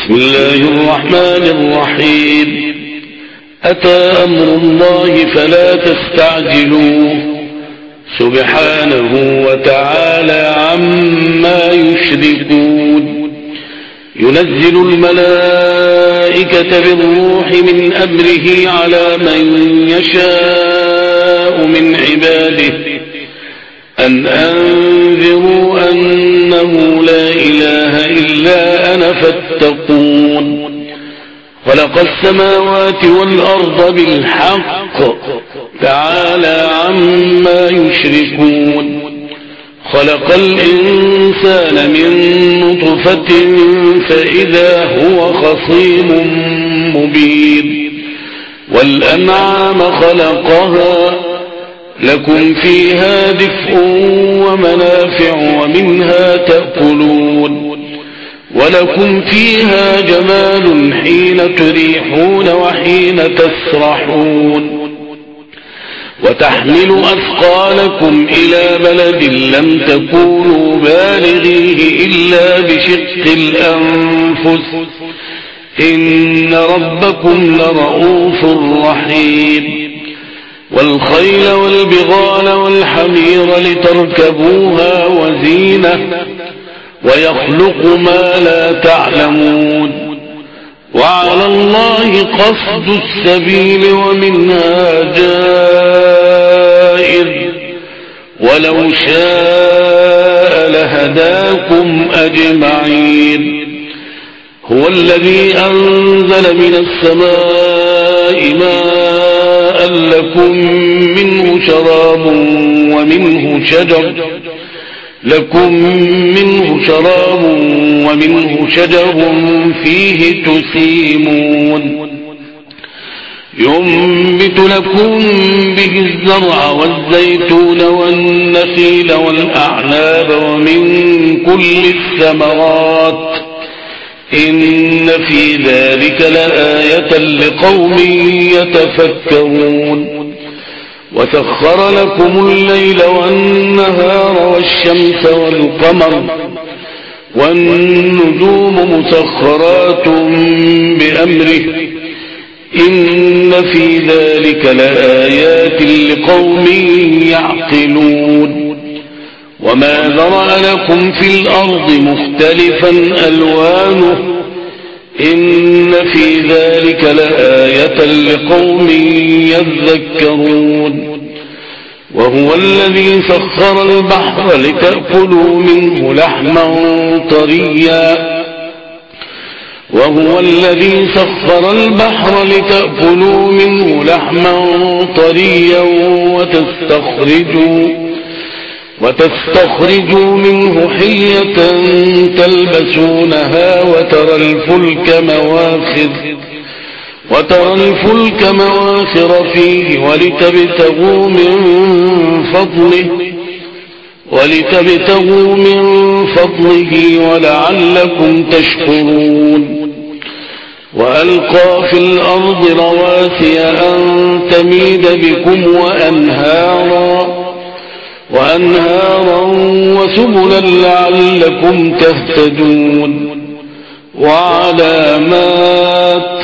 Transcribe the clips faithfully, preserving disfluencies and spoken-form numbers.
بسم الله الرحمن الرحيم. أتى أمر الله فلا تستعجلوه سبحانه وتعالى عما يشركون. ينزل الملائكة بالروح من أمره على من يشاء من عباده أن أنذروا أنه لا إله إلا أنا فاتقون. خلق السماوات والأرض بالحق تعالى عما يشركون. خلق الإنسان من نطفة فإذا هو خصيم مبين. والأنعام خلقها لكم فيها دفء ومنافع ومنها تأكلون ولكم فيها جمال حين تريحون وحين تسرحون. وتحمل أثقالكم إلى بلد لم تكونوا بالغيه إلا بشق الأنفس إن ربكم لرؤوف رحيم. والخيل والبغال والحمير لتركبوها وزينة ويخلق ما لا تعلمون. وعلى الله قصد السبيل ومنها جائر ولو شاء لهداكم أجمعين. هو الذي أنزل من السماء ماء لكم منه شراب ومنه شجر لكم منه شراب ومنه شجر فيه تسيمون. ينبت لكم به الزرع والزيتون والنخيل والأعناب ومن كل الثمرات إن في ذلك لآية لقوم يتفكرون. وسخر لكم الليل والنهار والشمس والقمر والنجوم مسخرات بأمره إن في ذلك لآيات لقوم يعقلون. وما ذرأ لكم في الأرض مختلفا ألوانه إن في ذلك لآية لقوم يذكرون. وهو الذي سخر البحر لتأكلوا منه لحما طريا وهو الذي سخر البحر لتأكلوا منه لحما طريا وتستخرجوا وتستخرجوا منه حية تلبسونها وترى الفلك مواخر وترى الفلك مواخر فيه ولتبتغوا من فضله ولتبتغوا من فضله ولعلكم تشكرون. وألقى في الأرض رواسي أن تميد بكم وأنهارا وأنهارا وسبلا لعلكم تهتدون. وعلامات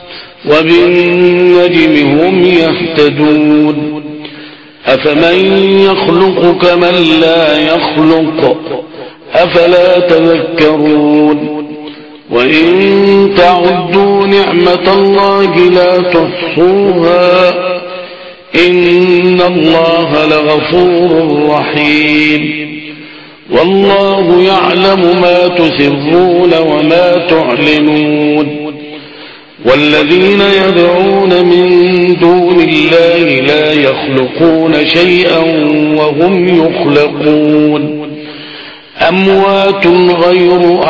وبالنجم هم يهتدون. أفمن يخلق كمن لا يخلق أفلا تذكرون. وإن تعدوا نعمة الله لا تحصوها إن الله لغفور رحيم. والله يعلم ما تسرون وما تعلنون. والذين يدعون من دون الله لا يخلقون شيئا وهم يخلقون. أموات غير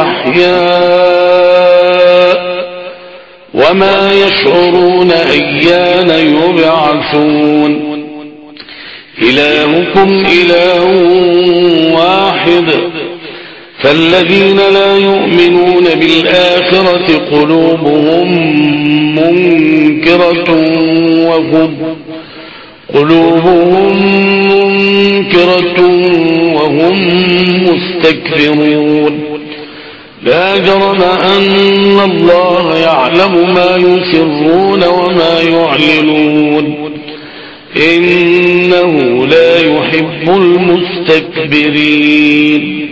أحياء وما يشعرون أيان يبعثون. إلهكم إله واحد فالذين لا يؤمنون بالآخرة قلوبهم منكرة وهم قلوبهم منكرة وهم مستكبرون. لا جرم أن الله يعلم ما يسرون وما يعلنون إنه لا يحب المستكبرين.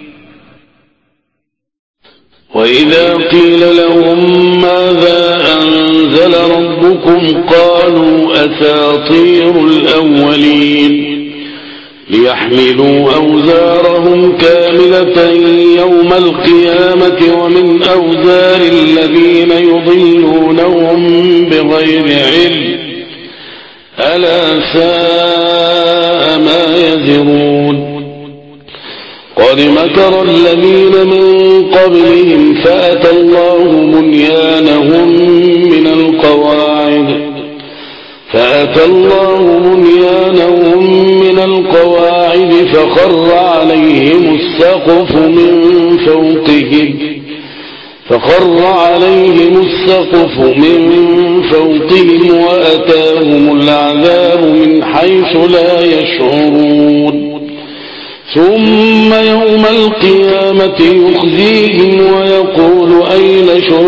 وإذا قيل لهم ماذا أنزل ربكم قالوا أساطير الأولين ليحملوا أوزارهم كاملة يوم القيامة ومن أوزار الذين يضلونهم بغير علم ألا ساء ما يزرون. قد مكر الذين من قبلهم فأتى الله بنيانهم من القواعد فأتى الله بنيانهم من القواعد فخر عليهم السقف من فوقهم فخر عليهم السقف من فوقهم وأتاهم العذاب من حيث لا يشعرون. ثم يوم القيامة يخزيهم ويقول أين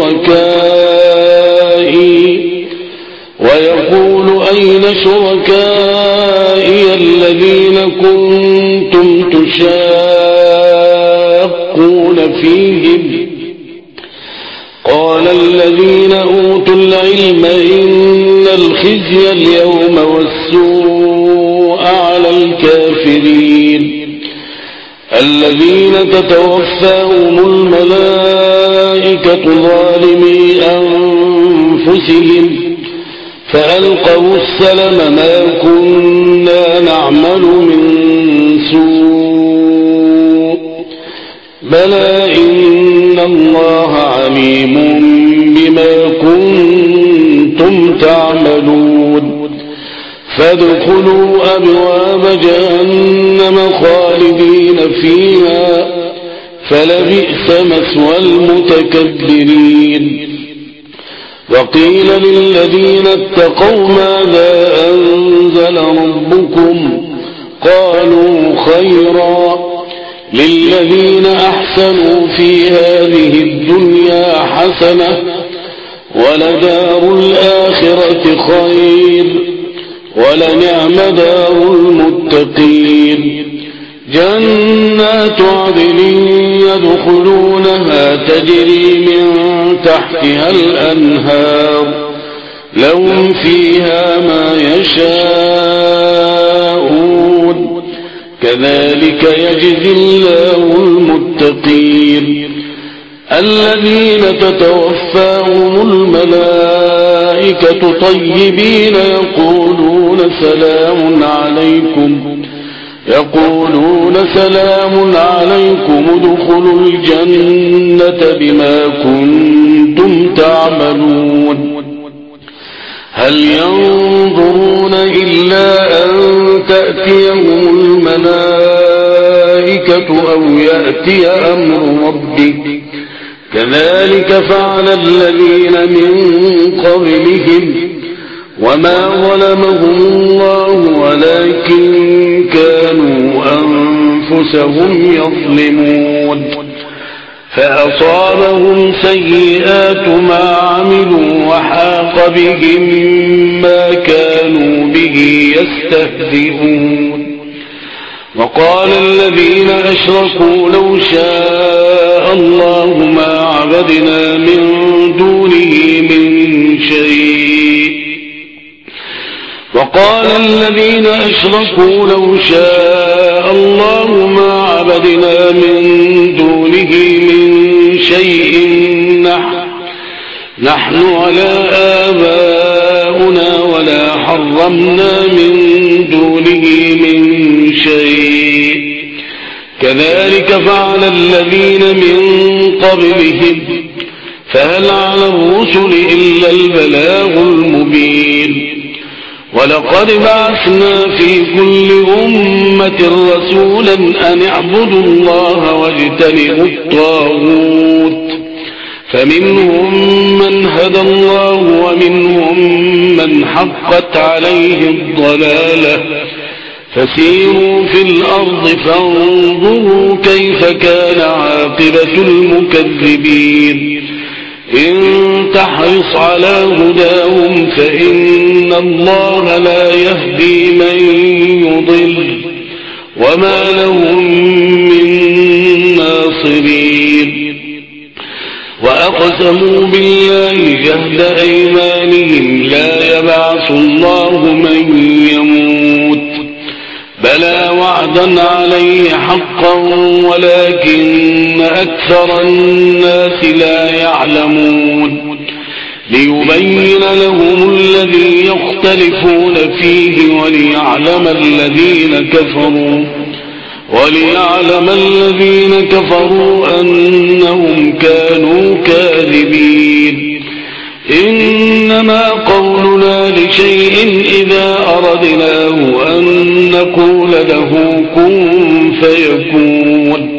شركائي ويقول أين شركائي الذين كنتم تشاقون فيهم قال الذين أوتوا العلم إن الخزي اليوم والسوء على الكافرين الذين تتوفاهم الملائكة ظالمي أنفسهم فألقوا السلم ما كنا نعمل من سوء بلى إن الله عليم بما كنتم تعملون. فادخلوا أبواب جهنم خالدين فيها فلبئس مثوى المتكبرين. وقيل للذين اتقوا ماذا أنزل ربكم قالوا خيرا للذين أحسنوا في هذه الدنيا حسنة ولدار الآخرة خير ولنعم دار المتقين. جنات عدن يدخلونها تجري من تحتها الأنهار لهم فيها ما يشاءون كذلك يجزي الله المتقين. الذين تتوفاهم الملائكة طيبين يقولون سلام عليكم يقولون سلام عليكم ادخلوا الجنة بما كنتم تعملون. هل ينظرون إلا أن تأتيهم الملائكة أو يأتي أمر ربك كذلك فعل الذين من قبلهم وما ظلمهم الله ولكن كانوا أنفسهم يظلمون. فأصابهم سيئات ما عملوا وحاق بهم ما كانوا به يستهزئون. وقال الذين أشركوا لو شاء الله ما عبدنا من دونه من شيء وقال الذين أشركوا لو شاء الله ما عبدنا من دونه من شيء نحن, نحن ولا آباؤنا ولا حرمنا من دونه من شيء كذلك فعل الذين من قبلهم فهل على الرسل إلا البلاغ المبين. ولقد بعثنا في كل أمة رسولا أن اعبدوا الله واجتنبوا الطاغوت فمنهم من هدى الله ومنهم من حقت عليه الضلالة فسيروا في الأرض فانظروا كيف كان عاقبة المكذبين إن تحرص على هداهم فإن الله لا يهدي من يضل وما لهم من ناصرين وأقسموا بالله جهد أيمانهم لا يبعث الله من يموت بلى وعدا عليه حقا ولكن أكثر الناس لا يعلمون ليبين لهم الذي يختلفون فيه وليعلم الذين كفروا وليعلم الذين كفروا أنهم كانوا كاذبين إنما قولنا لشيء إذا أردناه أن نقول له كن فيكون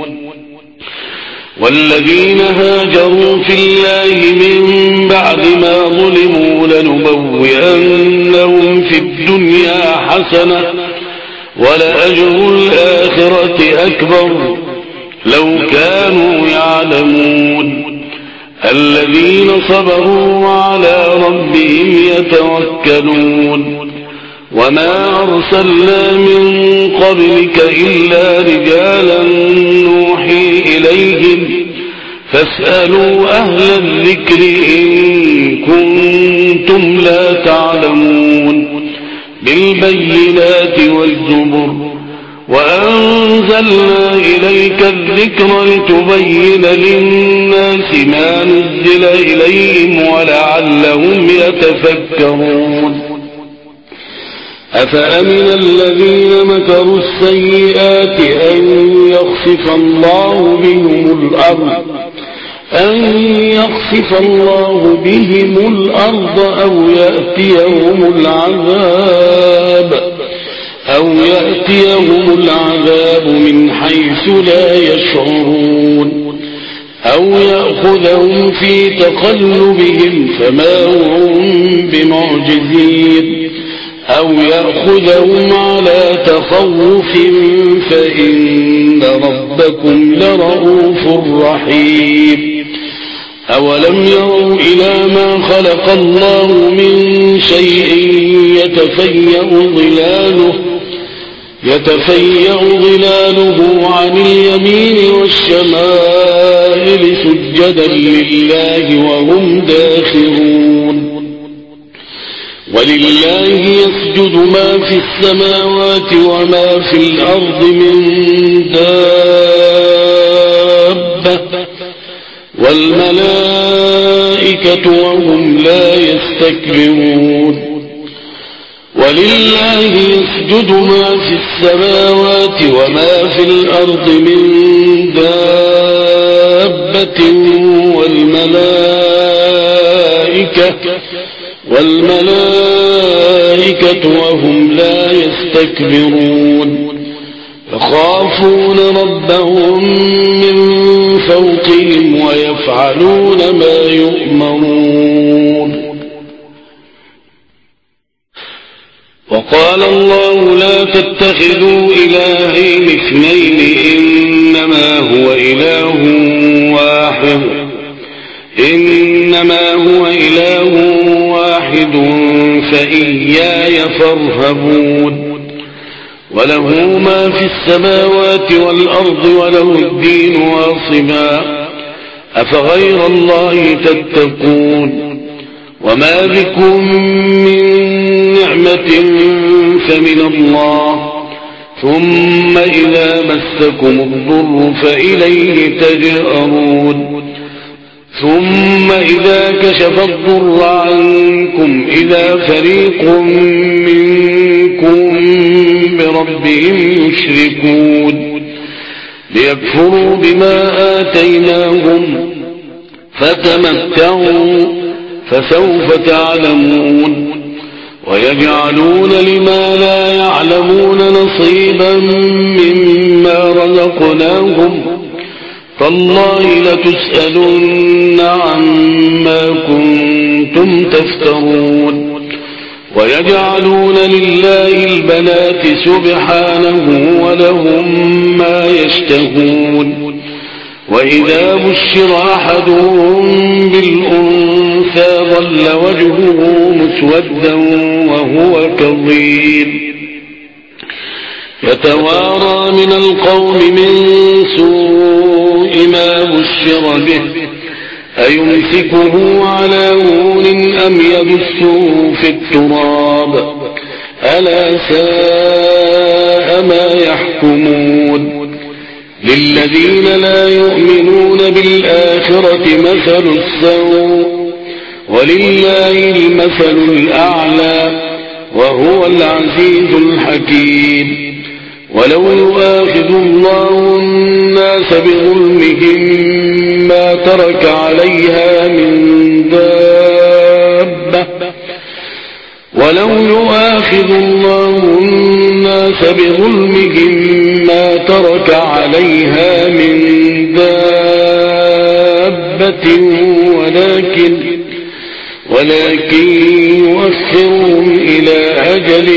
والذين هاجروا في الله من بعد ما ظلموا لنبوئنهم في الدنيا حسنة ولأجر الآخرة أكبر لو كانوا يعلمون الذين صبروا وعلى ربهم يتوكلون وما أرسلنا من قبلك إلا رجالا نوحي إليهم فاسألوا أهل الذكر إن كنتم لا تعلمون بالبينات والزبر وأنزلنا إليك الذكر لتبين للناس ما نزل إليهم ولعلهم يتفكرون أفأمن الذين مكروا السيئات أن يخسف الله بهم الأرض أن يخسف الله بهم الأرض أو يأتيهم العذاب أو يأتيهم العذاب من حيث لا يشعرون أو يأخذهم في تقلبهم فما هم بمعجزين أو يأخذهم على تخوف فإن ربكم لرؤوف رحيم أولم يروا إلى ما خلق الله من شيء يتفيأ ظلاله يتفيأ ظلاله عن اليمين والشمائل سجدا لله وهم داخرون ولله يسجد ما في السماوات وما في الأرض من دابة والملائكة وهم لا يستكبرون ولله يسجد ما في السماوات وما في الأرض من دابة والملائكة والملائكة وهم لا يستكبرون يخافون ربهم من فوقهم ويفعلون ما يؤمرون وقال الله لا تتخذوا إلهين اثنين إنما هو إله واحد إنما هو إله واحد فإياي فارهبون وله ما في السماوات والأرض وله الدين واصبا أفغير الله تتقون وما بكم من نعمة فمن الله ثم إذا مسكم الضر فإليه تجأرون ثم إذا كشف الضر عنكم إذا فريق منكم بربهم يشركون ليكفروا بما آتيناهم فتمتعوا فسوف تعلمون ويجعلون لما لا يعلمون نصيبا مما رزقناهم تالله لتسألن عما كنتم تفترون ويجعلون لله البنات سبحانه ولهم ما يشتهون وإذا بشر أحدهم بالأنثى ظل وجهه مسودا وهو كظيم يتوارى من القوم من سوء ما بشر به أيمسكه على هون أم يدسه في التراب ألا ساء ما يحكمون للذين لا يؤمنون بالآخرة مثل السوء ولله المثل الأعلى وهو العزيز الحكيم ولو يؤاخذ الله الناس بظلمهم ما ترك عليها من دابة ولو يؤاخذ الله الناس بظلمهم ما ترك عليها من دابة ولكن ولكن يؤخرهم إلى أجل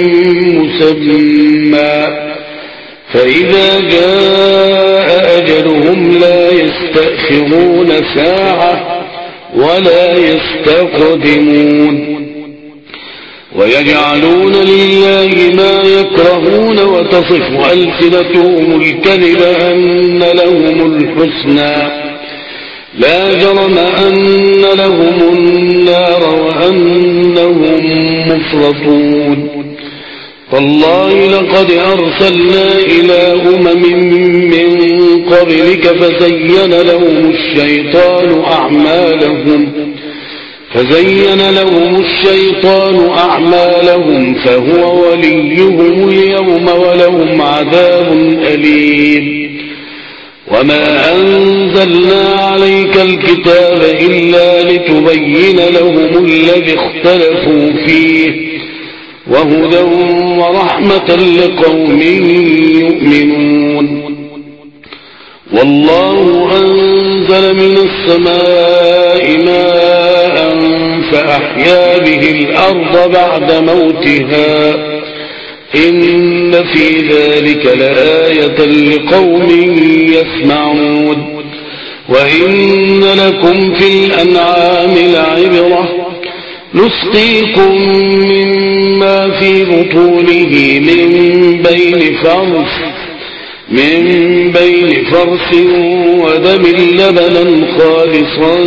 مسمى فإذا جاء أجلهم لا يستأخرون ساعة ولا يستقدمون ويجعلون لله ما يكرهون وتصف ألسنتهم الكذب أن لهم الحسنى لا جرم أن لهم النار وأنهم مفرطون والله لقد أرسلنا إلى أمم من قبلك فزين لهم الشيطان أعمالهم فزين لهم الشيطان أعمالهم فهو وليهم اليوم ولهم عذاب أليم وما أنزلنا عليك الكتاب إلا لتبين لهم الذي اختلفوا فيه وهدى ورحمة لقوم يؤمنون والله أنزل من السماء ماء فأحيا به الأرض بعد موتها إن في ذلك لآية لقوم يسمعون وإن لكم في الأنعام لعبرة نسقيكم مما في بطونه من بين فرث من بين فرث ودم لبنا خالصا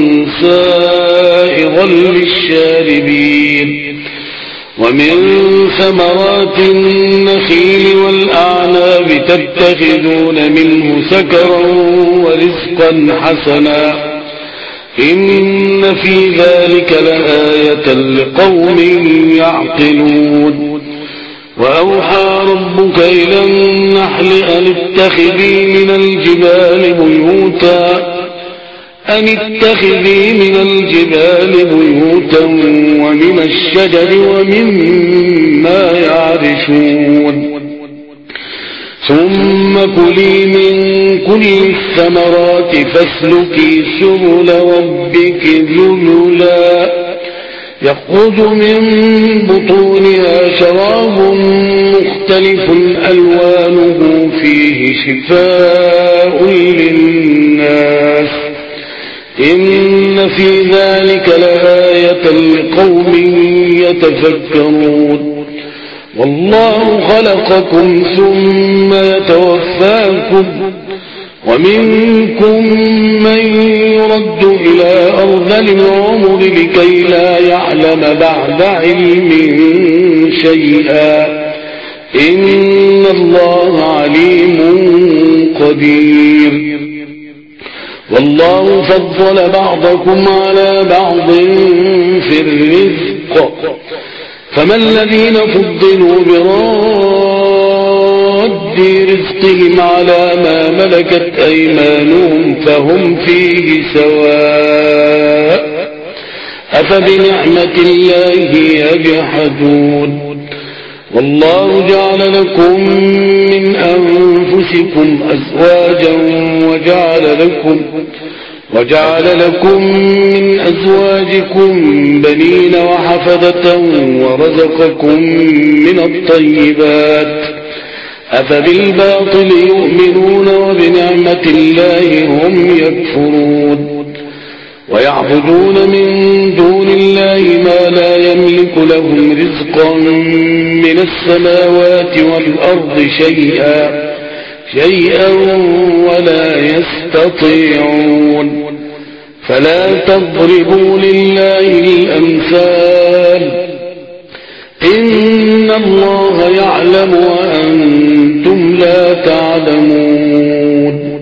سائغا للشاربين ومن ثمرات النخيل والأعناب تتخذون منه سكرا ورزقا حسنا إن في ذلك لآية لقوم يعقلون وأوحى ربك إلى النحل أن اتخذي من الجبال بيوتا أن اتخذي من الجبال بيوتا ومن الشجر ومما يعرشون ثم كلي من كل الثمرات فاسلكي سبل ربك ذللا يخرج من بطونها شراب مختلف ألوانه فيه شفاء للناس إن في ذلك لآية لقوم يتفكرون والله خلقكم ثم يتوفاكم ومنكم من يرد إلى أرذل العمر لكي لا يعلم بعد علم شيئا إن الله عليم قدير والله فضل بعضكم على بعض في الرزق فما الذين فضلوا براد رزقهم على ما ملكت أيمانهم فهم فيه سواء أفبنعمة الله يجحدون والله جعل لكم من أنفسكم أزواجا وجعل لكم وجعل لكم من أزواجكم بنين وحفدة ورزقكم من الطيبات أفبالباطل يؤمنون وبنعمة الله هم يكفرون ويعبدون من دون الله ما لا يملك لهم رزقا من السماوات والأرض شيئا شيئا ولا يستطيعون فلا تضربوا لله الأمثال إن الله يعلم وأنتم لا تعلمون.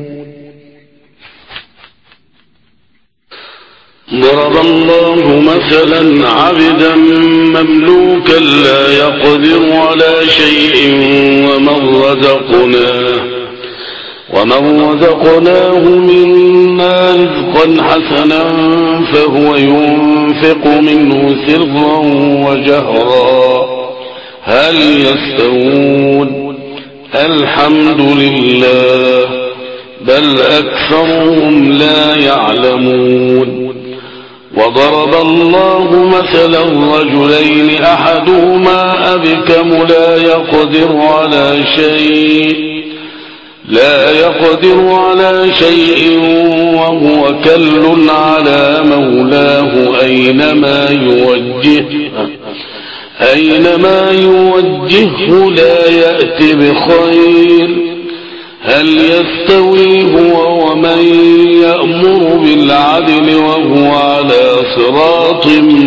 ضرب الله مثلا عبدا مملوكا لا يقدر على شيء ومن رزقناه ومن رزقناه منا رزقا حسنا فهو ينفق منه سرا وجهرا هل يستوون الحمد لله بل أكثرهم لا يعلمون. وضرب الله مثلا رجلين أحدهما أبكم لا يقدر على شيء لا يقدر على شيء وهو كل على مولاه أينما يوجهه أينما يوجهه لا يأتي بخير هل يستوي هو ومن يأمر بالعدل وهو على صراط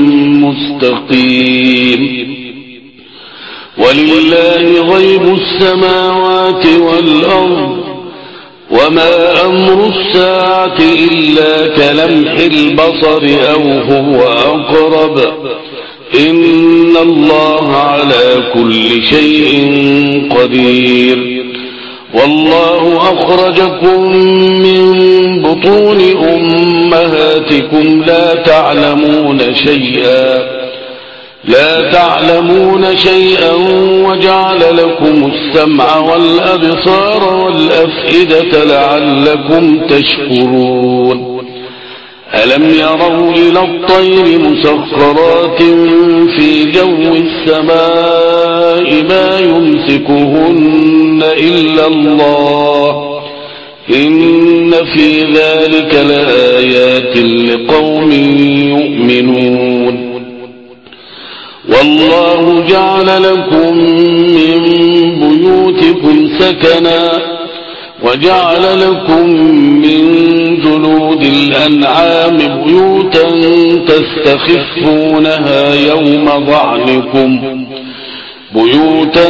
مستقيم. ولله غيب السماوات والأرض وما أمر الساعة إلا كلمح البصر أو هو أقرب إن الله على كل شيء قدير. والله أخرجكم من بطون أمهاتكم لا تعلمون شيئا لا تعلمون شيئا وجعل لكم السمع والأبصار والأفئدة لعلكم تشكرون. ألم يروا إلى الطير مسخرات في جو السماء ما يمسكهن إلا الله إن في ذلك لآيات لقوم يؤمنون. والله جعل لكم من بيوتكم سكنا وجعل لكم من جلود الأنعام بيوتا تستخفونها يوم ضعنكم بيوتا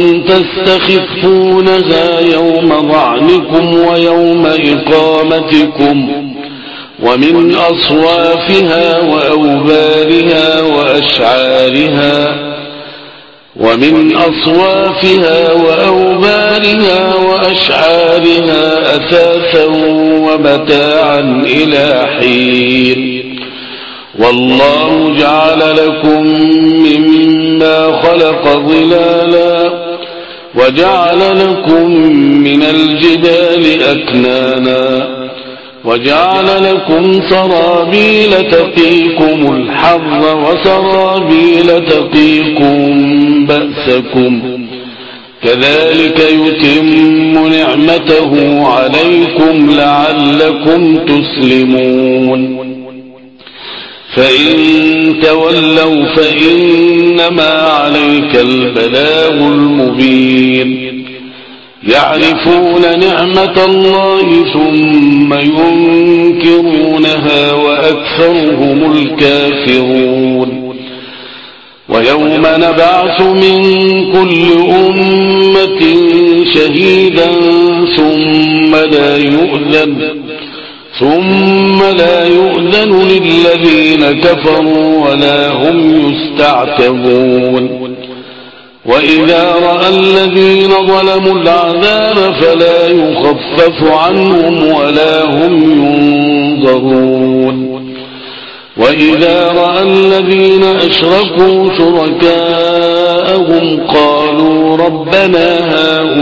تستخفونها يوم ضعنكم ويوم إقامتكم ومن أصوافها وأوبارها وأشعارها ومن أصوافها وأوبارها وأشعارها أثاثا ومتاعا إلى حين. والله جعل لكم مما خلق ظلالا وجعل لكم من الجبال أكنانا وجعل لكم سرابيل تقيكم الحر وسرابيل تقيكم بأسكم كذلك يتم نعمته عليكم لعلكم تسلمون. فإن تولوا فإنما عليك البلاغ المبين. يعرفون نعمة الله ثم ينكرونها وأكثرهم الكافرون. ويوم نبعث من كل أمة شهيدا ثم لا يؤذن ثم لا يؤذن للذين كفروا ولا هم يستعتبون. وإذا رأى الذين ظلموا العذاب فلا يخفف عنهم ولا هم ينظرون. وإذا رأى الذين أشركوا شركاءهم قالوا ربنا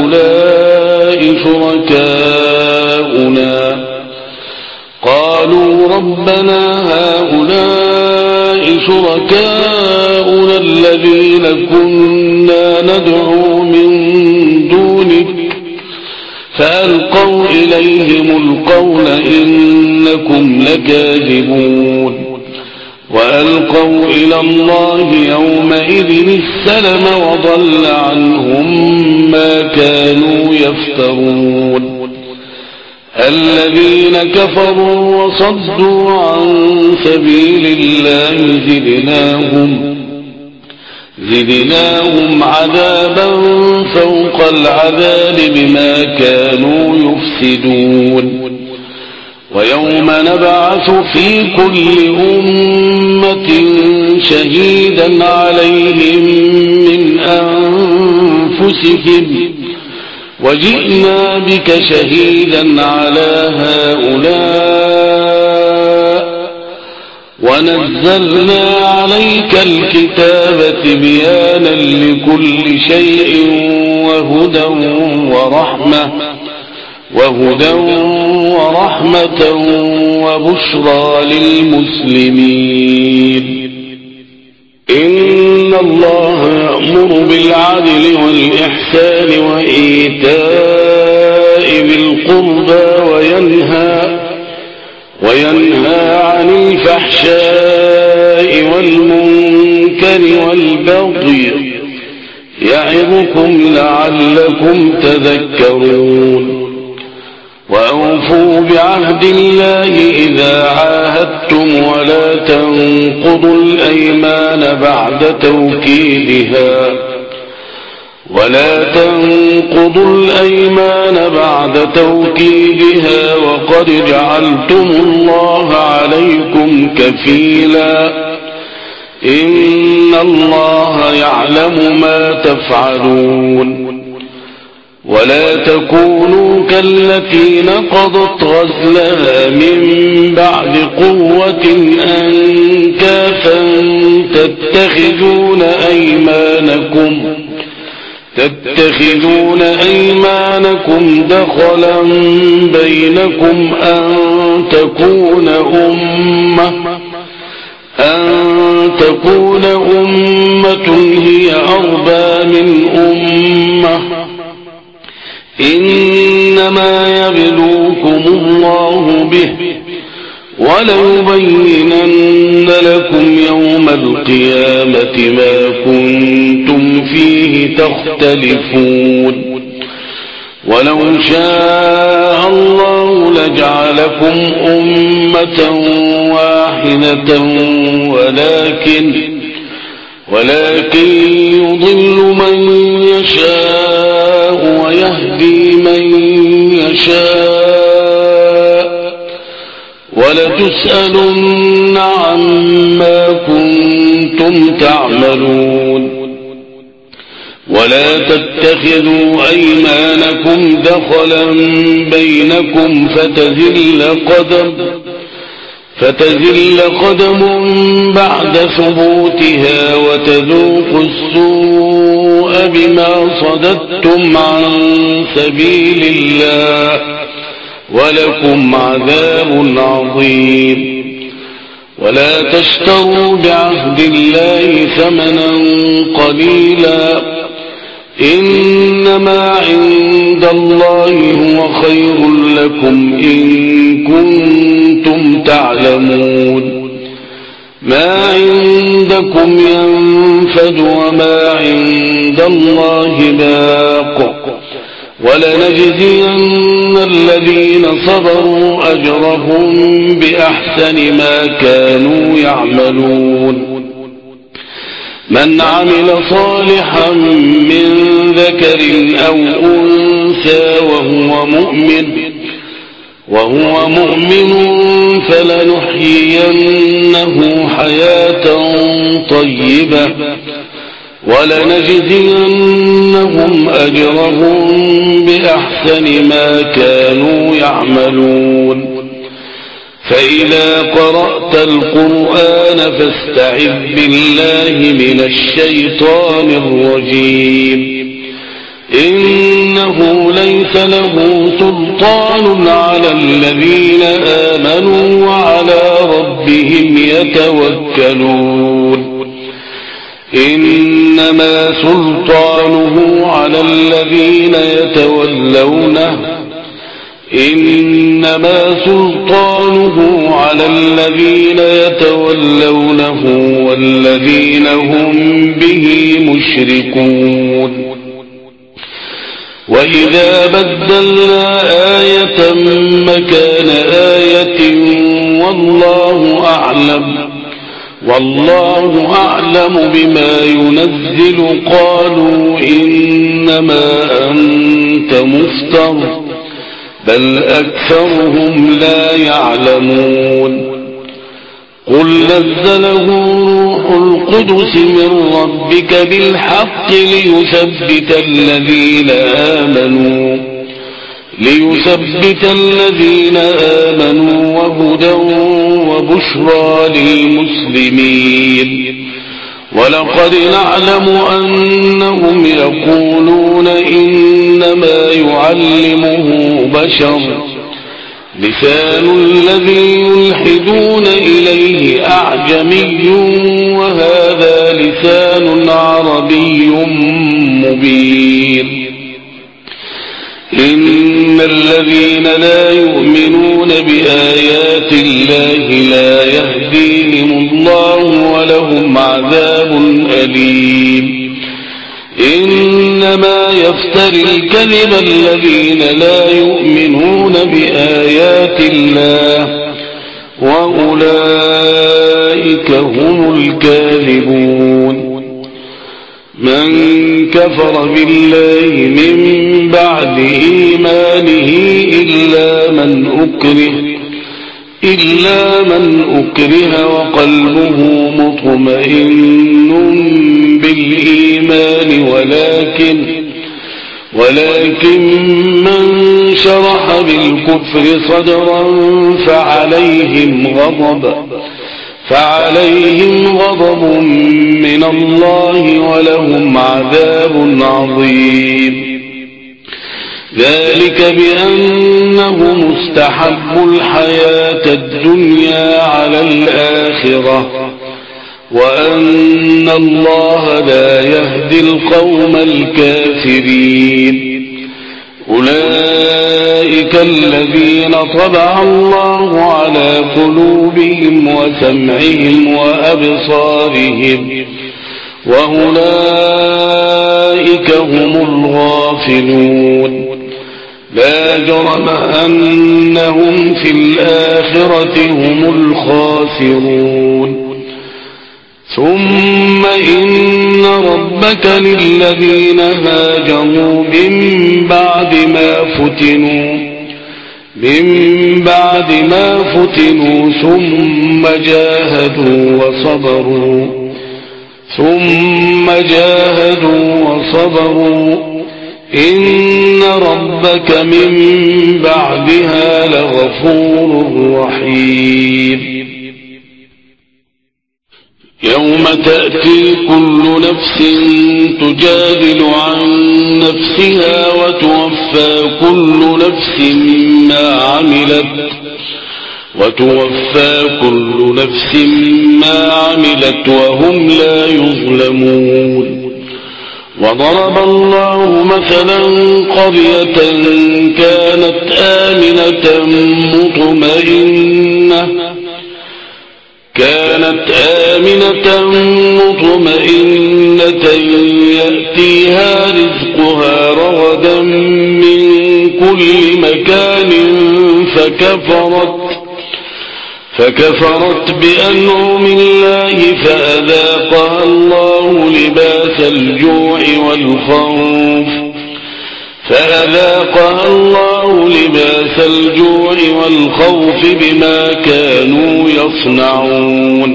هؤلاء شركاؤنا قالوا قالوا ربنا هؤلاء شركاؤنا الذين كنا ندعو من دونك فألقوا إليهم القول إنكم لكاذبون وألقوا إلى الله يومئذ السلم وضل عنهم ما كانوا يفترون الذين كفروا وصدوا عن سبيل الله زدناهم زدناهم عذابا فوق العذاب بما كانوا يفسدون ويوم نبعث في كل أمة شهيدا عليهم من أنفسهم وجئنا بك شهيدا على هؤلاء ونزلنا عليك الكتاب تبيانا لكل شيء وهدى ورحمة وهدى ورحمة وبشرى للمسلمين إن الله يأمر بالعدل والإحسان وإيتاء ذي القربى وينهى وينهى عن الفحشاء والمنكر والبغي يعظكم لعلكم تذكرون وأوفوا بعهد الله إذا عاهدتم ولا تنقضوا الأيمان بعد توكيدها ولا تنقضوا الأيمان بعد توكيدها وقد جعلتم الله عليكم كفيلا إن الله يعلم ما تفعلون ولا تكونوا كالتي نقضت غزلها من بعد قوة أنكاثا تتخذون أيمانكم تتخذون أيمانكم دخلا بينكم أن تكون أمة أن تكون أمة هي أربى من أمة إنما يبلوكم الله به وليبينن لكم يوم القيامة ما كنتم فيه تختلفون ولو شاء الله لجعلكم أمة واحدة ولكن ولكن يضل من يشاء ويهدي من يشاء ولتسألن عما كنتم تعملون ولا تتخذوا أيمانكم دخلا بينكم فتزل قدم فتزل قدم بعد ثبوتها وتذوقوا السوء بما صددتم عن سبيل الله ولكم عذاب عظيم ولا تشتروا بعهد الله ثمنا قليلا إنما عند الله هو خير لكم إن كنتم تعلمون ما عندكم ينفد وما عند الله باق ولنجزين الذين صبروا أجرهم بأحسن ما كانوا يعملون من عمل صالحا من ذكر أو أنثى وهو مؤمن وهو مؤمن فلنحيينه حياة طيبة ولنجزينهم أجرهم بأحسن ما كانوا يعملون فإذا قرأت القرآن فاستعذ بالله من الشيطان الرجيم إنه أنه ليس له سلطان على الذين آمنوا وعلى ربهم يتوكلون إنما سلطانه على الذين يتولونه إنما سلطانه على الذين يتولونه والذين هم به مشركون وإذا بدلنا آية مكان آية والله أعلم والله أعلم بما ينزل قالوا إنما أنت مفتر بل أكثرهم لا يعلمون قل نزله روح القدس من ربك بالحق ليثبت الذين آمنوا ليثبت الذين آمنوا وهدى وبشرى للمسلمين ولقد نعلم أنهم يقولون إنما يعلمه بشر لسان الذي يلحدون إليه أعجمي وهذا لسان عربي مبين إن الذين لا يؤمنون بآيات الله لا يهديهم الله ولهم عذاب أليم إنما يفتري الكذب الذين لا يؤمنون بآيات الله وأولئك هم الكاذبون من كفر بالله من بعد إيمانه إلا من أكره إلا من أكره وقلبه مطمئن بالإيمان ولكن ولكن من شرح بالكفر صدرا فعليهم غضب فعليهم غضب من الله ولهم عذاب عظيم ذلك بأنه مستحب الحياة الدنيا على الآخرة وأن الله لا يهدي القوم الكافرين أولئك الذين طبع الله على قلوبهم وسمعهم وأبصارهم وأولئك هم الغافلون لا جرم أنهم في الآخرة هم الخاسرون ثم إن ربك للذين هاجروا من بعد ما فتنوا من بعد ما فتنوا ثم جاهدوا وصبروا ثم جاهدوا وصبروا إن ربك من بعدها لغفور رحيم يوم تأتي كل نفس تجادل عن نفسها وتوفى كل نفس ما عملت وتوفى كل نفس ما عملت وهم لا يظلمون وضرب الله مثلا قرية كانت آمنة مطمئنة كانت آمنة مطمئنة يأتيها رزقها رغدا من كل مكان فكفرت فكفرت بأنعم الله فأذاقها الله لباس الجوع والخوف فأذاقها الله لباس الجوع والخوف بما كانوا يصنعون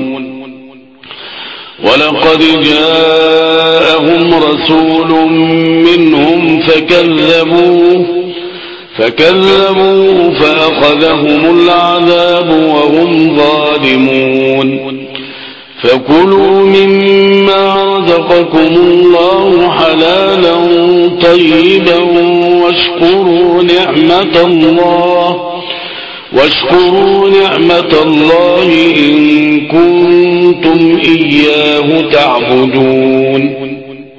ولقد جاءهم رسول منهم فكذبوه فكذبوه فأخذهم العذاب وهم ظالمون فكلوا مما رزقكم الله حلالا طيبا واشكروا نعمة الله واشكروا نعمة الله إن كنتم إياه تعبدون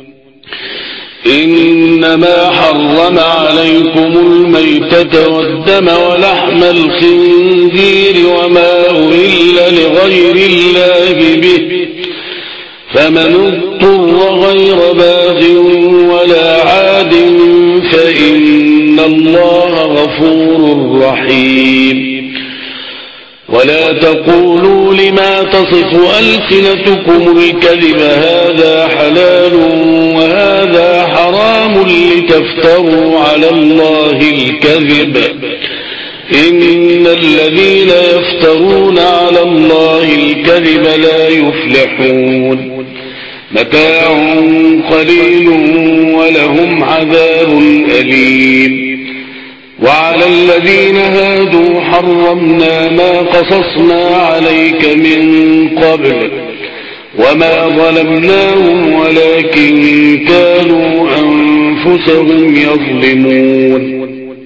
إنما حرم عليكم الميتة والدم ولحم الخنزير وما أهل لغير الله به فمن اضطر غير باغ ولا عاد فإن الله غفور رحيم ولا تقولوا لما تصف ألسنتكم الكذب هذا حلال وهذا حرام لتفتروا على الله الكذب إن الذين يفترون على الله الكذب لا يفلحون متاع قليل ولهم عذاب أليم وعلى الذين هادوا حرمنا ما قصصنا عليك من قبل وما ظلمناهم ولكن كانوا أنفسهم يظلمون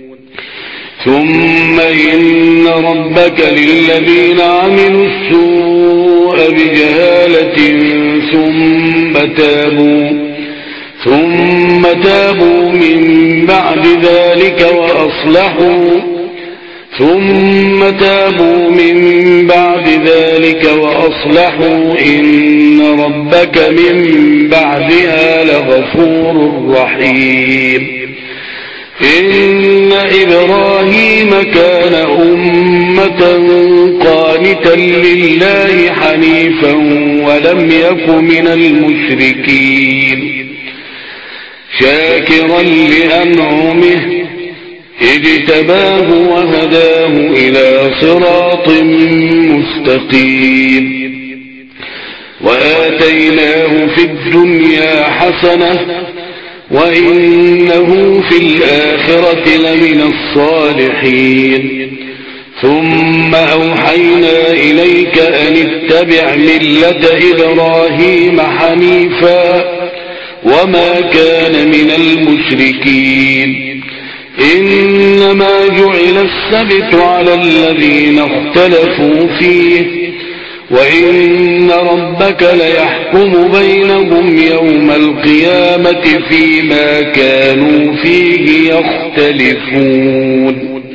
ثم إن ربك للذين عملوا السوء بجهالة ثم تابوا ثم تابوا من بعد ذلك وأصلحوا ثم تابوا من بعد ذلك وأصلحوا إن ربك من بعدها لغفور رحيم إن إبراهيم كان أمة قانتا لله حنيفا ولم يك من المشركين شاكرا لأنعمه اجتباه وهداه إلى صراط مستقيم وآتيناه في الدنيا حسنة وإنه في الآخرة لمن الصالحين ثم أوحينا إليك أن اتبع ملة إبراهيم حنيفا وما كان من المشركين إنما جعل السبت على الذين اختلفوا فيه وإن ربك ليحكم بينهم يوم القيامة فيما كانوا فيه يختلفون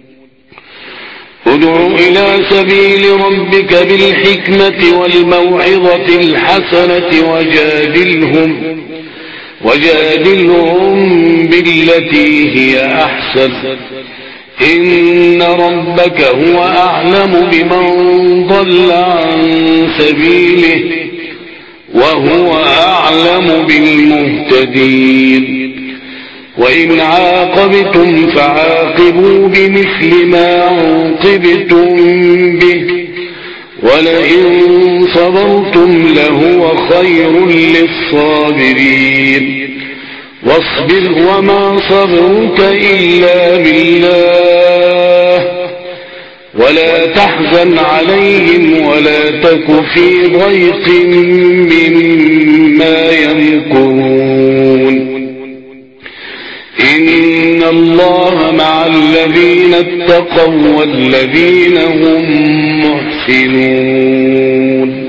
ادع إلى سبيل ربك بالحكمة والموعظة الحسنة وجادلهم وجادلهم بالتي هي أحسن إن ربك هو أعلم بمن ضل عن سبيله وهو أعلم بالمهتدين وإن عاقبتم فعاقبوا بمثل ما عوقبتم به ولئن صبرتم لهو خير للصابرين واصبر وما صبرك إلا بالله ولا تحزن عليهم ولا تك في ضيق مما يمكرون إن الله مع الذين اتقوا والذين هم محسنون